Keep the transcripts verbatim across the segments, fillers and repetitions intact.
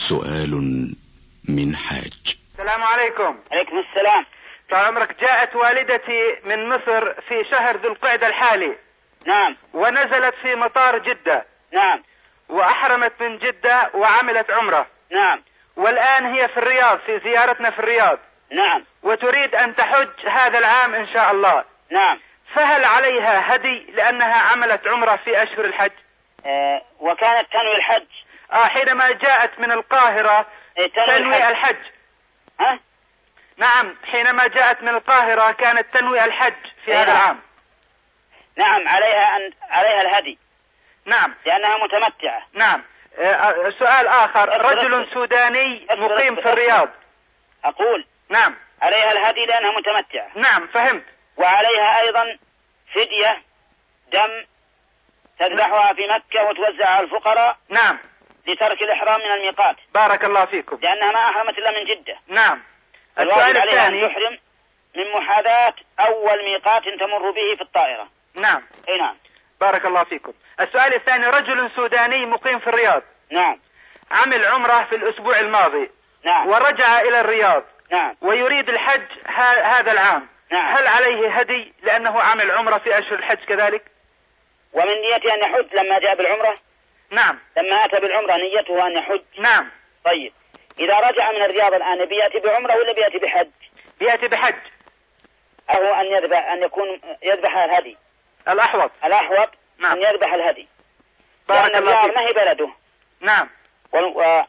سؤال من حاج. السلام عليكم. عليكم السلام. طال عمرك، جاءت والدتي من مصر في شهر ذو القعدة الحالي. نعم. ونزلت في مطار جدة. نعم. وأحرمت من جدة وعملت عمرة. نعم. والآن هي في الرياض، في زيارتنا في الرياض. نعم. وتريد أن تحج هذا العام إن شاء الله. نعم. فهل عليها هدي لأنها عملت عمرة في أشهر الحج؟ آه وكانت تنوي الحج. آه حينما جاءت من القاهرة إيه تنوي, تنوي الحج. الحج. ها؟ نعم، حينما جاءت من القاهرة كانت تنوي الحج في إيه هذا نعم. العام. نعم، عليها أن عليها الهدي. نعم، لأنها متمتعة. نعم. آه سؤال آخر، رجل سوداني مقيم في الرياض. أقول نعم، عليها الهدي لأنها متمتعة. نعم فهمت. وعليها أيضا فدية دم تذبحها في مكة وتوزع على الفقراء. نعم. لترك الإحرام من الميقات. بارك الله فيكم. لأنها ما أحرمت إلا من جدة. نعم. السؤال الثاني، تحرم من محاذاة أول ميقات تمر به في الطائرة. نعم. أي نعم. بارك الله فيكم. السؤال الثاني، رجل سوداني مقيم في الرياض. نعم. عمل عمرة في الأسبوع الماضي. نعم. ورجع إلى الرياض. نعم. ويريد الحج هذا العام. نعم. هل عليه هدي لأنه عمل عمرة في أشهر الحج كذلك؟ ومن نيته أن يحج لما جاء بالعمرة. نعم. لما أتى بالعمرة نيته أن يحج. نعم. طيب، إذا رجع من الرياض الآن بيأتي بعمرة ولا بيأتي بحج؟ بيأتي بحج. أو أن يذبح، أن يكون يذبح الهدي. الأحوط. الأحوط. نعم. أن يذبح الهدي. بارك لأن الله الرياض ما هي بلده. نعم. وال...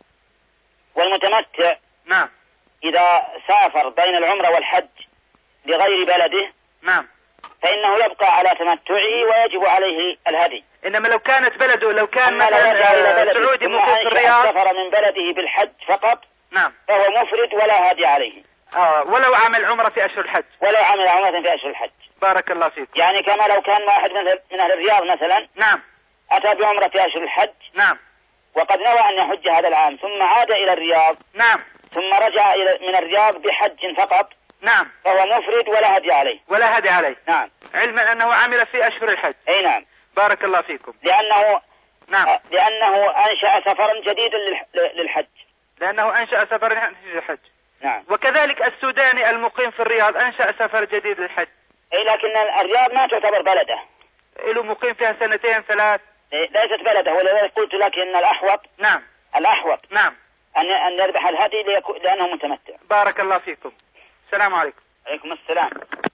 والمتمتع. نعم. إذا سافر بين العمرة والحج لغير بلده. نعم. فإنه يبقى على تمتعه ويجب عليه الهدي. إنما لو كانت بلده، لو كان مثلا سعودي مقيم في الرياض سافر من بلده بالحج فقط. نعم. فهو مفرد ولا هدي عليه. آه ولو عمل عمرة في أشهر الحج. ولو عمل عمرة في أشهر الحج. بارك الله فيك. يعني كما لو كان واحد من أهل الرياض مثلا. نعم. أتى بعمرة في أشهر الحج. نعم. وقد نوى أن يحج هذا العام ثم عاد إلى الرياض. نعم. ثم رجع إلى من الرياض بحج فقط. نعم. فهو مفرد ولا هدي عليه. ولا هدي عليه. نعم. علما أنه عمل في أشهر الحج. أي نعم. بارك الله فيكم. لأنه نعم. لأنه أنشأ سفرا جديدا للحج. لأنه أنشأ سفرا للحج. نعم. وكذلك السوداني المقيم في الرياض أنشأ سفر جديد للحج. أي لكن الرياض ما تعتبر بلده. له مقيم فيها سنتين ثلاث. ليست بلده، ولذلك قلت لك إن الأحوط. نعم. الأحوط. نعم. أن أن يذبح الهدي لأنه متمتع. بارك الله فيكم. السلام عليكم. عليكم السلام.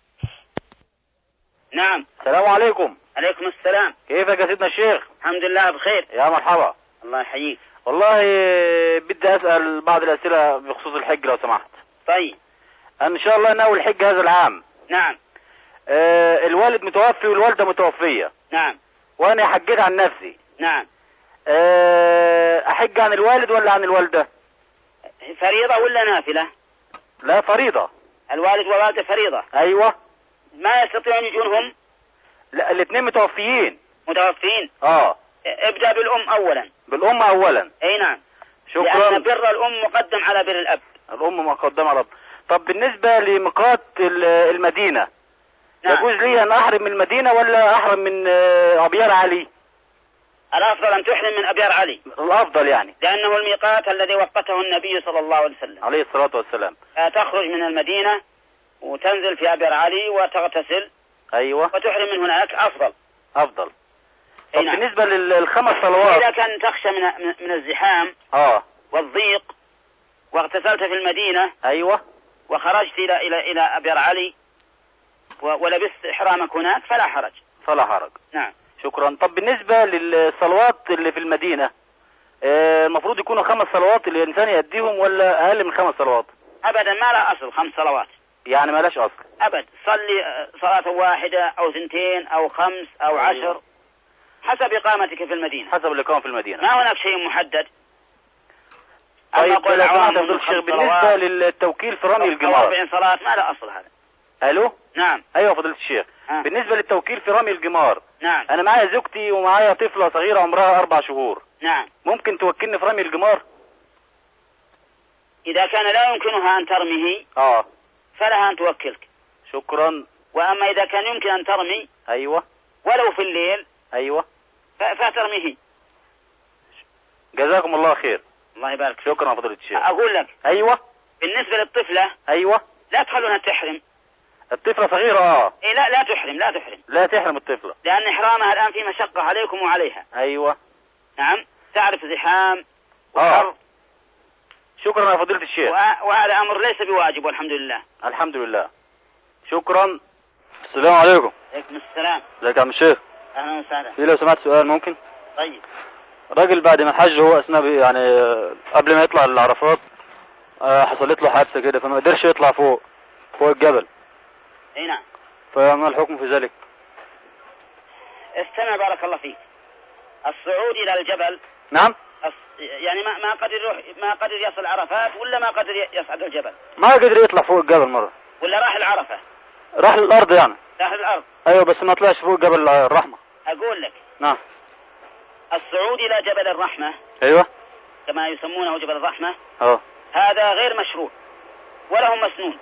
نعم. السلام عليكم. عليكم السلام. كيفك يا سيدنا الشيخ؟ الحمد لله بخير. يا مرحبا. الله يحييك. والله بدي أسأل بعض الأسئلة بخصوص الحج لو سمحت. طيب. إن شاء الله ناوي الحج هذا العام. نعم. آه الوالد متوفي والوالدة متوفية. نعم. وأنا حجيت عن نفسي. نعم. آه أحج عن الوالد ولا عن الوالدة؟ فريضة ولا نافلة؟ لا فريضة. الوالد والوالدة فريضة. أيوة. ما يستطيعون يجونهم؟ لا الاثنين متوفيين. متوفيين. اه. ابدأ بالأم أولا. بالأم أولا. أي نعم. شكرا. لأن بر الأم مقدم على بر الأب. الأم مقدمة على الأب. طب بالنسبة لميقات المدينة. نعم. يجوز لي أن أحرم من المدينة ولا أحرم من أبيار علي؟ الأفضل أن تحرم من أبيار علي. الأفضل يعني. لأنه الميقات الذي وقته النبي صلى الله عليه وسلم. عليه الصلاة والسلام. تخرج من المدينة وتنزل في أبيار علي وتغتسل. أيوة. وتحرم من هناك أفضل. أفضل. طب نعم. بالنسبة للخمس صلوات. إذا كان تخشى من من الزحام. آه. والضيق. واغتسلت في المدينة. أيوة. وخرجت إلى إلى إلى أبيار علي ولبست إحرامك هناك فلا حرج. فلا حرج. نعم. شكرا. طب بالنسبة للصلوات اللي في المدينة المفروض آه يكونوا خمس صلوات اللي الإنسان يأديهم ولا أقل من خمس صلوات؟ أبدا ما لا أصل خمس صلوات. يعني ما لاش أصل. أبد. صلي صلاة واحدة أو ثنتين أو خمس أو عشر حسب إقامتك في المدينة. حسب الإقامة في المدينة. ما هناك شيء محدد. طيب بالنسبة للتوكيل في رمي الجمار. أربعين صلاة ما لا أصل هذا. ألو. نعم. أيوة فضيلة الشيخ. ها. بالنسبة للتوكيل في رمي الجمار. نعم. أنا معايا زوجتي ومعايا طفلة صغيرة عمرها أربع شهور. نعم. ممكن توكلني في رمي الجمار؟ إذا كان لا يمكنها أن ترميه. آه. فلها أن توكلك. شكرا. وأما إذا كان يمكن أن ترمي. أيوة. ولو في الليل. أيوة. فترميه. جزاكم الله خير. الله يبارك فيك. شكرا فضيلة الشيخ. أقول لك. أيوة. بالنسبة للطفلة. أيوة. لا تخلونها تحرم. الطفلة صغيرة اه. إيه لا لا تحرم لا تحرم. لا تحرم الطفلة. لأن إحرامها الآن في مشقة عليكم وعليها. أيوة. نعم تعرف زحام وحر. آه. شكرا يا فضيلة الشيخ. وهذا أمر ليس بواجب والحمد لله. الحمد لله. شكرا. السلام عليكم. عليكم السلام. ازيك يا عم الشيخ؟ أهلا وسهلا. في لو سمعت سؤال ممكن؟ طيب. راجل بعد ما حج هو أثناء يعني قبل ما يطلع للعرفات حصلت له حادثة كده فما قدرش يطلع فوق فوق الجبل. اي نعم. فما الحكم في ذلك؟ استمع بارك الله فيك. الصعود إلى الجبل. نعم. يعني ما ما قدر يروح ما قدر يصل عرفات ولا ما قدر يصعد الجبل؟ ما قدر يطلع فوق الجبل مرة. ولا راح العرفة؟ راح للأرض يعني. راح للأرض. أيوة بس ما طلعش فوق جبل الرحمة. أقول لك. نعم. الصعود إلى جبل الرحمة. أيوة. كما يسمونه جبل الرحمة. اه. هذا غير مشروع ولا هو مسنون.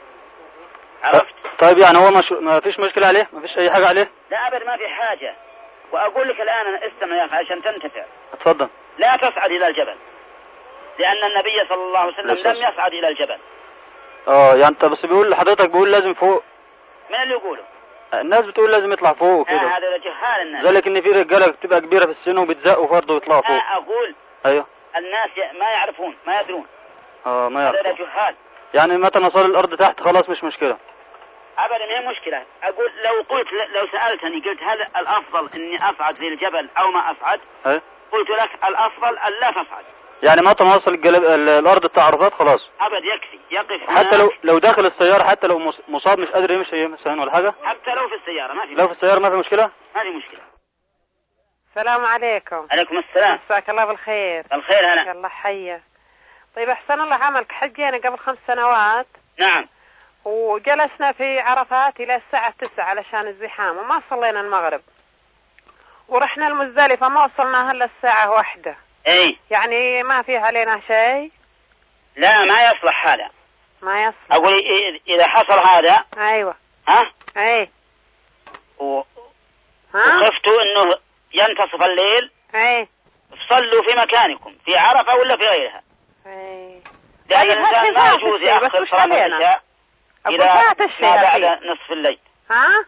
عرفت؟ طيب يعني هو مش... ما فيش مشكلة عليه؟ ما فيش أي حاجة عليه؟ لا أبدا ما في حاجة. وأقول لك الآن أنا استمع يا أخي عشان تنتفع. اتفضل. لا تصعد إلى الجبل لأن النبي صلى الله عليه وسلم لم يصعد إلى الجبل. اه يعني انت بس بيقول لحضرتك بيقول لازم فوق. من اللي يقوله؟ الناس بتقول لازم يطلع فوق كده. آه هذا جهال الناس. ذلك ان في رجاله بتبقى كبيره في السن وبتزقوا برضه يطلعوا فوق. آه أقول. ايوه. الناس ما يعرفون ما يدرون. اه ما يعرفون. هذا جهال. يعني متى نصل الارض تحت خلاص مش مشكله. أبدا ما هي مشكلة. أقول لو قلت لو سألتني قلت هل الأفضل إني أصعد في الجبل أو ما أصعد؟ ايه. قلت لك الأفضل أن لا تصعد. يعني متى نوصل الجلب... الارض بتاع عرفات خلاص. أبد يكفي يقف. حتى لو لو داخل السياره حتى لو مصاب مش قادر يمشي مثلا ولا حاجه. حتى لو في السياره ما في. لو في السياره ما في مشكله. ما في مشكله. السلام عليكم. عليكم السلام. مساك الله بالخير. الخير هلا. الله حياك. طيب أحسن الله عملك حجينا قبل خمس سنوات. نعم. وجلسنا في عرفات إلى الساعة تسعة علشان الزحام وما صلينا المغرب. ورحنا المزدلفة ما وصلنا هلا الساعة واحدة. اي. يعني ما في علينا شيء. لا ما يصلح هذا. ما يصلح. أقول إذا حصل هذا. أيوة. ها؟ أي. و... وخفتوا إنه ينتصف الليل. أي. صلوا في مكانكم في عرفة ولا في غيرها. أي. لأن الإنسان ما يجوز يأخر صلاة العشاء إلى ما بعد نصف الليل. ها؟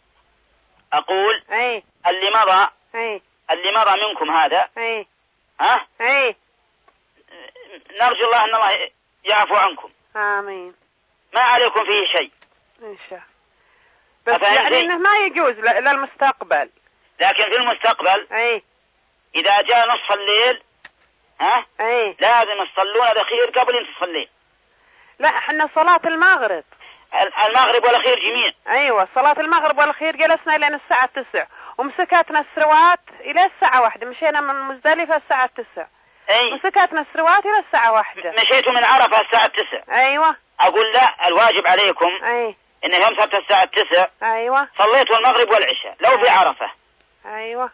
أقول. أي. اللي مضى. أي. اللي مضى منكم هذا. أي. ها؟ أي. نرجو الله أن الله يعفو عنكم. آمين. ما عليكم فيه شيء. إن شاء الله. بس يعني إنه ما يجوز للمستقبل. لكن في المستقبل. أي. إذا جاء نصف الليل. ها؟ أي. لازم تصلون الأخير قبل انتصف الليل. لا احنا صلاة المغرب. المغرب والأخير جميع. أيوة صلاة المغرب والأخير جلسنا إلى الساعة تسع ومسكتنا السروات إلى الساعة واحدة. مشينا من مزدلفة الساعة تسع. أي. مسكتنا السروات إلى الساعة واحدة. مشيتوا من عرفة الساعة تسع. أيوة. أقول لا الواجب عليكم. أي. إن يوم صارت الساعة تسع. أيوة. صليتوا المغرب والعشاء لو في عرفة. أيوة.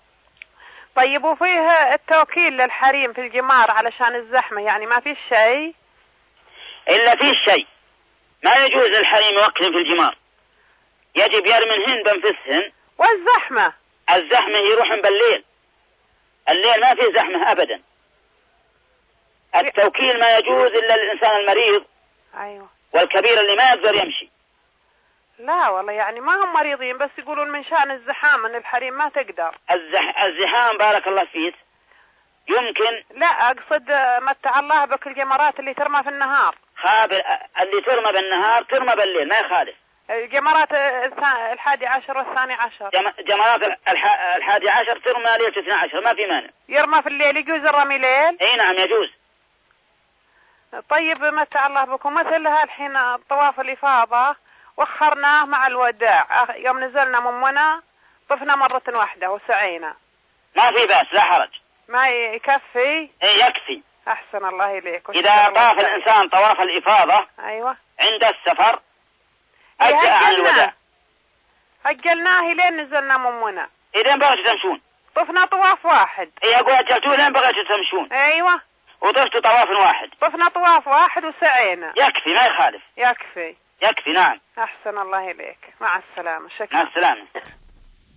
طيب وفيه التوكيل للحريم في الجمار علشان الزحمة يعني ما في شيء. إلا في شيء. ما يجوز للحريم يوكل في الجمار. يجب يرمنهن بانفسهن. والزحمة. الزحمة يروحن بالليل. الليل ما في زحمة أبدا. التوكيل ما يجوز إلا للإنسان المريض. أيوة. والكبير اللي ما يقدر يمشي. لا والله يعني ما هم مريضين بس يقولون من شأن الزحام ان الحريم ما تقدر. الزح... الزحام بارك الله فيك يمكن. لا اقصد متع الله بك الجمرات اللي ترمى في النهار. خاب اللي ترمى بالنهار ترمى بالليل ما يخالف. الجمرات الحادي عشر والثاني عشر. جم... جمرات الح... الحادي عشر ترمى ليلة الاثنى عشر ما في مانع. يرمى في الليل يجوز الرمي ليل؟ اي نعم يجوز. طيب متع الله بكم مثلها الحين طواف الإفاضة وخرناه مع الوداع يوم نزلنا من منى طفنا مرة واحدة وسعينا. ما في بأس لا حرج. ما يكفي؟ اي يكفي. أحسن الله إليك. إذا طاف الإنسان طواف الإفاضة. أيوة. عند السفر أجزأ عن الوداع. أجلناه لين نزلنا من منى. إذن بغيتوا تمشون. طفنا طواف واحد. اي أقول أجلتوه لين بغيتوا تمشون. أيوة. وطفتوا طواف واحد. طفنا طواف واحد وسعينا. يكفي ما يخالف. يكفي. يكفي نعم. أحسن الله إليك. مع السلامة. شكرا. مع السلامة.